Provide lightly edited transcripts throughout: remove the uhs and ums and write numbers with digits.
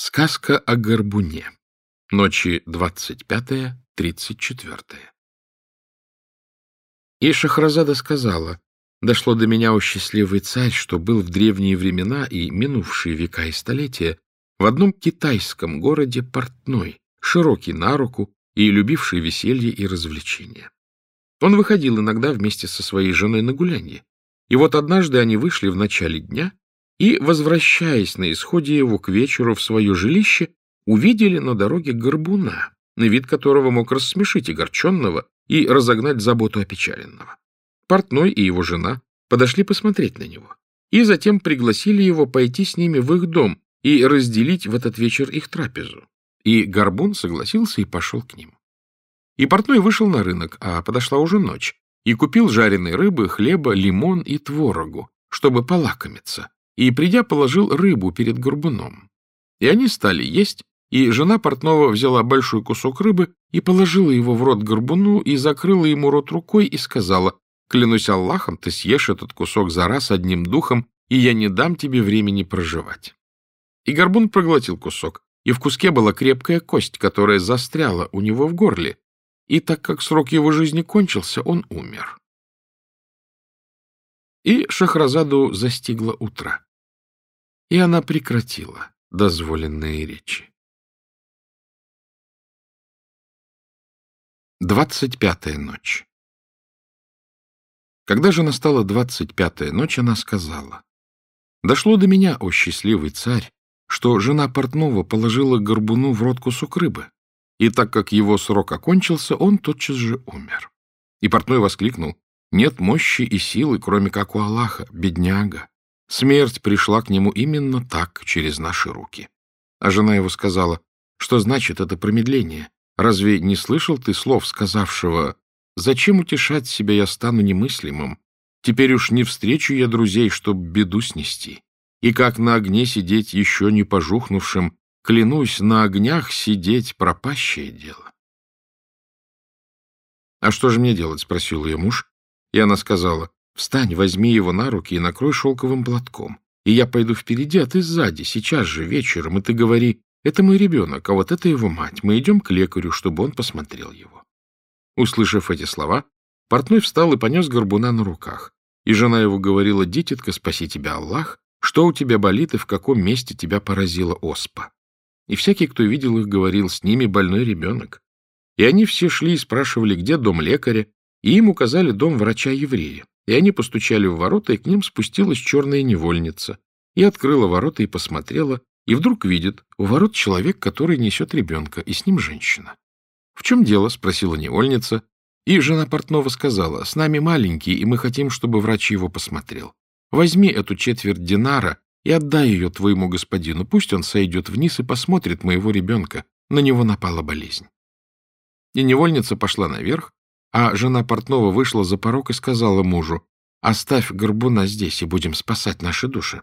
Сказка о горбуне. Ночи 25-34. И Шахразада сказала: «Дошло до меня, о счастливый царь, что был в древние времена и минувшие века и столетия в одном китайском городе портной, широкий на руку и любивший веселье и развлечения. Он выходил иногда вместе со своей женой на гулянье, и вот однажды они вышли в начале дня и, возвращаясь на исходе его к вечеру в свое жилище, увидели на дороге горбуна, на вид которого мог рассмешить огорченного и разогнать заботу опечаленного. Портной и его жена подошли посмотреть на него, и затем пригласили его пойти с ними в их дом и разделить в этот вечер их трапезу. И горбун согласился и пошел к ним. И портной вышел на рынок, а подошла уже ночь, и купил жареной рыбы, хлеба, лимон и творогу, чтобы полакомиться, и, придя, положил рыбу перед горбуном. И они стали есть, и жена портного взяла большой кусок рыбы и положила его в рот горбуну и закрыла ему рот рукой и сказала: «Клянусь Аллахом, ты съешь этот кусок за раз одним духом, и я не дам тебе времени проживать». И горбун проглотил кусок, и в куске была крепкая кость, которая застряла у него в горле, и так как срок его жизни кончился, он умер. И Шахразаду застигло утро, и она прекратила дозволенные речи. 25-я ночь. Когда же настала 25-я ночь, она сказала: «Дошло до меня, о счастливый царь, что жена портного положила горбуну в рот кусок рыбы, и так как его срок окончился, он тотчас же умер». И портной воскликнул: «Нет мощи и силы, кроме как у Аллаха, бедняга. Смерть пришла к нему именно так, через наши руки». А жена его сказала: «Что значит это промедление? Разве не слышал ты слов, сказавшего: зачем утешать себя, я стану немыслимым? Теперь уж не встречу я друзей, чтоб беду снести. И как на огне сидеть еще не пожухнувшим, клянусь, на огнях сидеть — пропащее дело». «А что же мне делать?» — спросил ее муж. И она сказала: «Встань, возьми его на руки и накрой шелковым платком, и я пойду впереди, а ты сзади, сейчас же, вечером, и ты говори: это мой ребенок, а вот это его мать, мы идем к лекарю, чтобы он посмотрел его». Услышав эти слова, портной встал и понес горбуна на руках, и жена его говорила: «Дитятка, спаси тебя Аллах, что у тебя болит и в каком месте тебя поразила оспа?» И всякий, кто видел их, говорил: «С ними больной ребенок». И они все шли и спрашивали, где дом лекаря, и им указали дом врача-еврея. И они постучали в ворота, и к ним спустилась черная невольница, и открыла ворота и посмотрела, и вдруг видит: у ворот человек, который несет ребенка, и с ним женщина. «В чем дело?» — спросила невольница, и жена портного сказала: «С нами маленький, и мы хотим, чтобы врач его посмотрел. Возьми эту четверть динара и отдай ее твоему господину, пусть он сойдет вниз и посмотрит моего ребенка, на него напала болезнь». И невольница пошла наверх, а жена портного вышла за порог и сказала мужу: «Оставь горбуна здесь, и будем спасать наши души».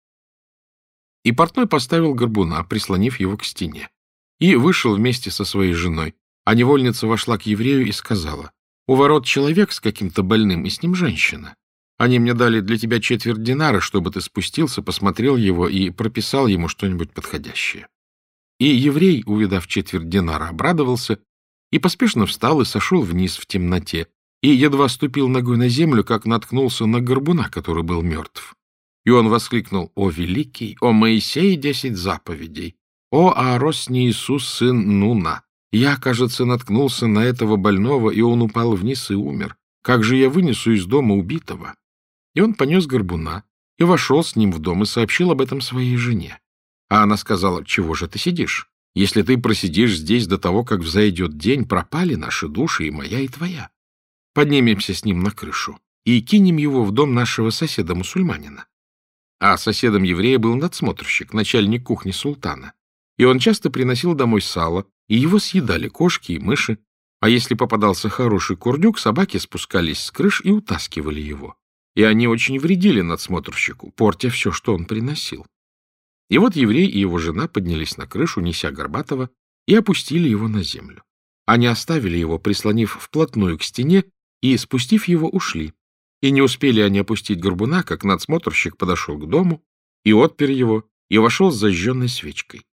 И портной поставил горбуна, прислонив его к стене, и вышел вместе со своей женой, а невольница вошла к еврею и сказала: «У ворот человек с каким-то больным, и с ним женщина. Они мне дали для тебя четверть динара, чтобы ты спустился, посмотрел его и прописал ему что-нибудь подходящее». И еврей, увидав четверть динара, обрадовался и поспешно встал и сошел вниз в темноте, и едва ступил ногой на землю, как наткнулся на горбуна, который был мертв. И он воскликнул: «О великий, о Моисей 10 заповедей, о Аарос не Иисус сын Нуна! Я, кажется, наткнулся на этого больного, и он упал вниз и умер. Как же я вынесу из дома убитого?» И он понес горбуна и вошел с ним в дом и сообщил об этом своей жене. А она сказала: «Чего же ты сидишь? Если ты просидишь здесь до того, как взойдет день, пропали наши души, и моя, и твоя. Поднимемся с ним на крышу и кинем его в дом нашего соседа-мусульманина». А соседом еврея был надсмотрщик, начальник кухни султана. И он часто приносил домой сало, и его съедали кошки и мыши. А если попадался хороший курдюк, собаки спускались с крыш и утаскивали его. И они очень вредили надсмотрщику, портя все, что он приносил. И вот еврей и его жена поднялись на крышу, неся Горбатого, и опустили его на землю. Они оставили его, прислонив вплотную к стене, и, спустив его, ушли. И не успели они опустить горбуна, как надсмотрщик подошел к дому и отпер его, и вошел с зажженной свечкой.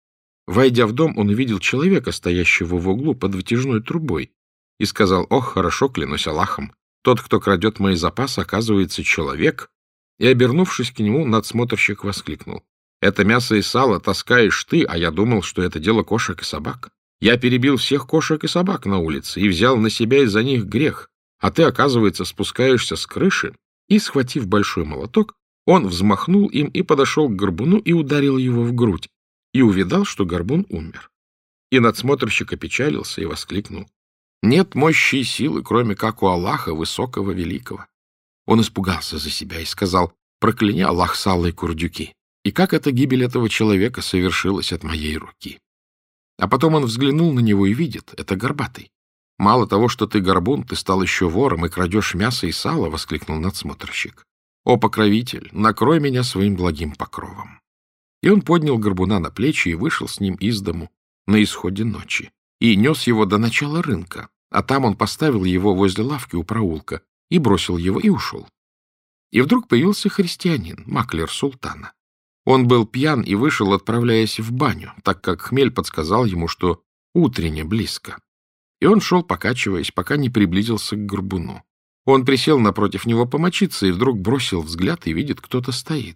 Войдя в дом, он увидел человека, стоящего в углу под вытяжной трубой, и сказал: «Ох, хорошо, клянусь Аллахом, тот, кто крадет мои запасы, оказывается человек». И, обернувшись к нему, надсмотрщик воскликнул: «Это мясо и сало таскаешь ты, а я думал, что это дело кошек и собак. Я перебил всех кошек и собак на улице и взял на себя из-за них грех, а ты, оказывается, спускаешься с крыши». И, схватив большой молоток, он взмахнул им и подошел к горбуну и ударил его в грудь, и увидал, что горбун умер. И надсмотрщик опечалился и воскликнул: «Нет мощи и силы, кроме как у Аллаха Высокого Великого». Он испугался за себя и сказал: «Прокляни Аллах сало и курдюки, и как эта гибель этого человека совершилась от моей руки». А потом он взглянул на него и видит: это горбатый. «Мало того, что ты горбун, ты стал еще вором и крадешь мясо и сало», — воскликнул надсмотрщик. «О, покровитель, накрой меня своим благим покровом». И он поднял горбуна на плечи и вышел с ним из дому на исходе ночи, и нес его до начала рынка, а там он поставил его возле лавки у проулка, и бросил его, и ушел. И вдруг появился христианин, маклер султана. Он был пьян и вышел, отправляясь в баню, так как хмель подсказал ему, что утренне близко. И он шел, покачиваясь, пока не приблизился к горбуну. Он присел напротив него помочиться и вдруг бросил взгляд и видит, кто-то стоит.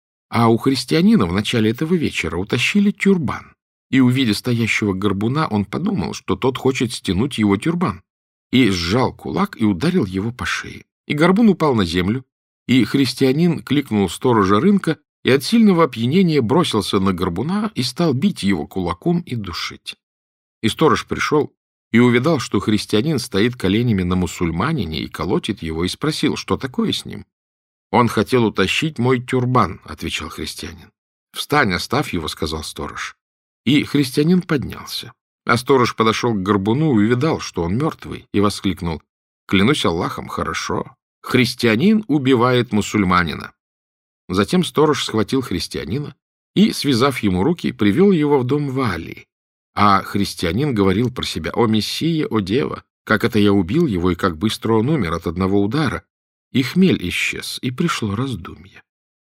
А у христианина в начале этого вечера утащили тюрбан. И, увидя стоящего горбуна, он подумал, что тот хочет стянуть его тюрбан, и сжал кулак и ударил его по шее. И горбун упал на землю, и христианин кликнул сторожа рынка и от сильного опьянения бросился на горбуна и стал бить его кулаком и душить. И сторож пришел и увидал, что христианин стоит коленями на мусульманине и колотит его, и спросил, что такое с ним. «Он хотел утащить мой тюрбан», — отвечал христианин. «Встань, оставь его», — сказал сторож. И христианин поднялся. А сторож подошел к горбуну и увидал, что он мертвый, и воскликнул: «Клянусь Аллахом, хорошо. Христианин убивает мусульманина». Затем сторож схватил христианина и, связав ему руки, привел его в дом Вали. А христианин говорил про себя: «О Мессия, о Дева, как это я убил его, и как быстро он умер от одного удара». И хмель исчез, и пришло раздумье.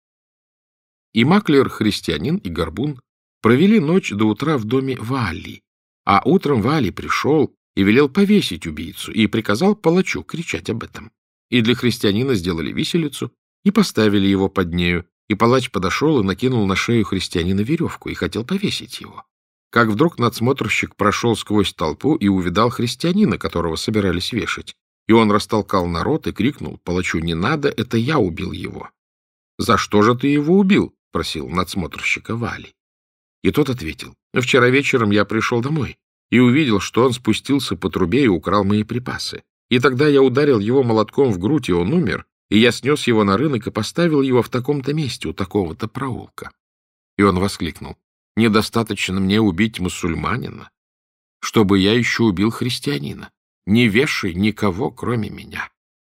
И маклер, христианин и горбун провели ночь до утра в доме Вали. А утром Вали пришел и велел повесить убийцу, и приказал палачу кричать об этом. И для христианина сделали виселицу, и поставили его под нею, и палач подошел и накинул на шею христианина веревку, и хотел повесить его. Как вдруг надсмотрщик прошел сквозь толпу и увидал христианина, которого собирались вешать. И он растолкал народ и крикнул палачу: «Не надо, это я убил его». «За что же ты его убил?» — просил надсмотрщика Вали. И тот ответил: «Вчера вечером я пришел домой и увидел, что он спустился по трубе и украл мои припасы. И тогда я ударил его молотком в грудь, и он умер, и я снес его на рынок и поставил его в таком-то месте, у такого-то проулка». И он воскликнул: «Недостаточно мне убить мусульманина, чтобы я еще убил христианина. Не вешай никого, кроме меня».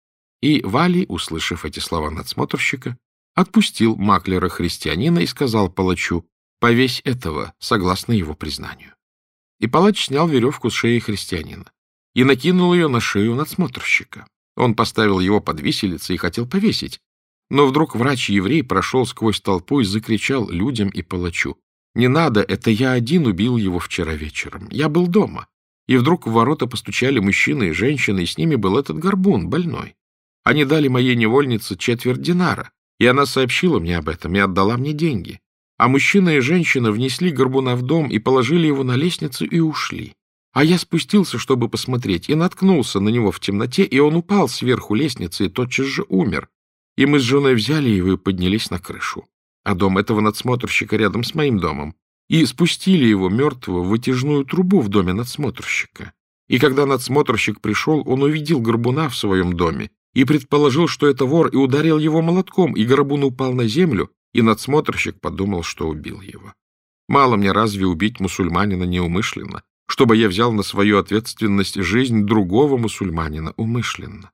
И Вали, услышав эти слова надсмотрщика, отпустил маклера-христианина и сказал палачу: «Повесь этого, согласно его признанию». И палач снял веревку с шеи христианина и накинул ее на шею надсмотрщика. Он поставил его под виселицей и хотел повесить. Но вдруг врач-еврей прошел сквозь толпу и закричал людям и палачу: «Не надо, это я один убил его вчера вечером. Я был дома». И вдруг в ворота постучали мужчины и женщины, и с ними был этот горбун, больной. Они дали моей невольнице 4 динара, и она сообщила мне об этом и отдала мне деньги. А мужчина и женщина внесли горбуна в дом и положили его на лестницу и ушли. А я спустился, чтобы посмотреть, и наткнулся на него в темноте, и он упал сверху лестницы и тотчас же умер. И мы с женой взяли его и поднялись на крышу. А дом этого надсмотрщика рядом с моим домом. И спустили его мертвого в вытяжную трубу в доме надсмотрщика. И когда надсмотрщик пришел, он увидел горбуна в своем доме и предположил, что это вор, и ударил его молотком, и горбун упал на землю, и надсмотрщик подумал, что убил его. Мало мне разве убить мусульманина неумышленно, чтобы я взял на свою ответственность жизнь другого мусульманина умышленно?»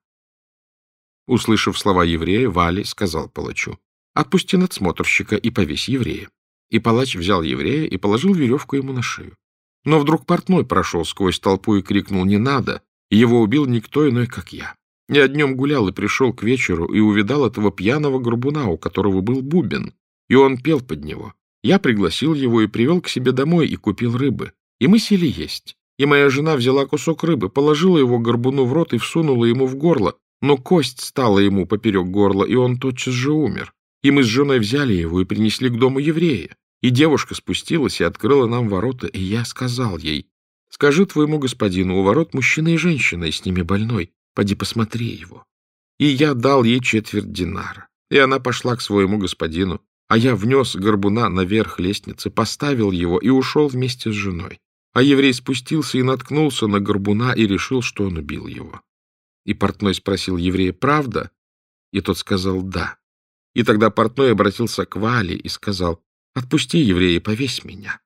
Услышав слова еврея, Вали сказал палачу: «Отпусти надсмотрщика и повесь еврея». И палач взял еврея и положил веревку ему на шею. Но вдруг портной прошел сквозь толпу и крикнул: «Не надо! Его убил никто иной, как я. Я днем гулял и пришел к вечеру и увидал этого пьяного горбуна, у которого был бубен, и он пел под него. Я пригласил его и привел к себе домой и купил рыбы. И мы сели есть. И моя жена взяла кусок рыбы, положила его горбуну в рот и всунула ему в горло, но кость стала ему поперек горла, и он тотчас же умер. И мы с женой взяли его и принесли к дому еврея. И девушка спустилась и открыла нам ворота, и я сказал ей: «Скажи твоему господину, у ворот мужчина и женщина, и с ними больной, поди посмотри его». И я дал ей 4 динара, и она пошла к своему господину, а я внес горбуна наверх лестницы, поставил его и ушел вместе с женой. А еврей спустился и наткнулся на горбуна и решил, что он убил его. И портной спросил еврея: «Правда?» И тот сказал: «Да». И тогда портной обратился к Вали и сказал: «Отпусти еврея и повесь меня».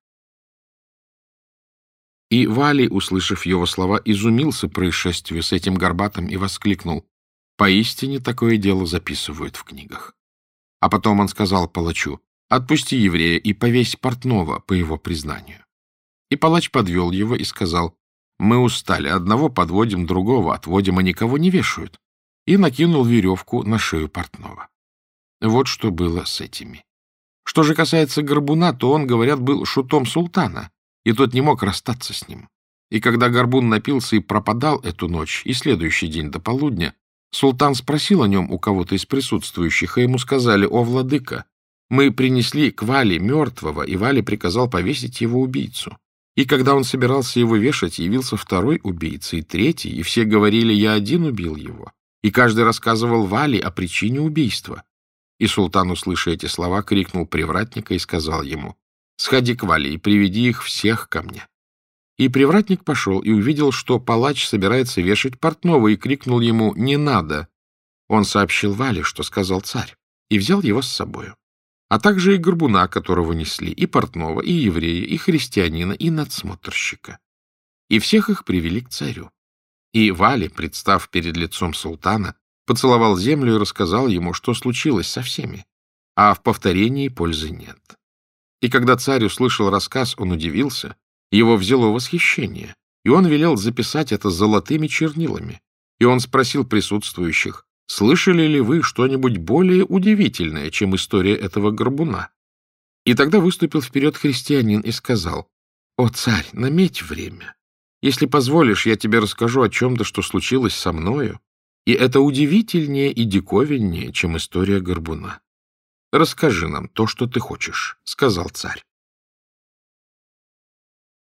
И Вали, услышав его слова, изумился происшествию с этим горбатым и воскликнул: «Поистине такое дело записывают в книгах». А потом он сказал палачу: «Отпусти еврея и повесь портного по его признанию». И палач подвел его и сказал: «Мы устали, одного подводим, другого отводим, а никого не вешают». И накинул веревку на шею портного. Вот что было с этими. Что же касается горбуна, то он, говорят, был шутом султана, и тот не мог расстаться с ним. И когда горбун напился и пропадал эту ночь и следующий день до полудня, султан спросил о нем у кого-то из присутствующих, и ему сказали: «О, владыка, мы принесли к Вали мертвого, и Вали приказал повесить его убийцу. И когда он собирался его вешать, явился второй убийца и третий, и все говорили: я один убил его. И каждый рассказывал Вали о причине убийства». И султан, услыша эти слова, крикнул привратника и сказал ему: «Сходи к Вали и приведи их всех ко мне». И привратник пошел и увидел, что палач собирается вешать портного, и крикнул ему: «Не надо». Он сообщил Вали, что сказал царь, и взял его с собою, а также и горбуна, которого несли, и портного, и еврея, и христианина, и надсмотрщика. И всех их привели к царю. И Вали, представ перед лицом султана, поцеловал землю и рассказал ему, что случилось со всеми, а в повторении пользы нет. И когда царь услышал рассказ, он удивился, его взяло восхищение, и он велел записать это золотыми чернилами. И он спросил присутствующих: «Слышали ли вы что-нибудь более удивительное, чем история этого горбуна?» И тогда выступил вперед христианин и сказал: «О, царь, наметь время. Если позволишь, я тебе расскажу о чем-то, что случилось со мною, и это удивительнее и диковиннее, чем история горбуна». «Расскажи нам то, что ты хочешь», — сказал царь.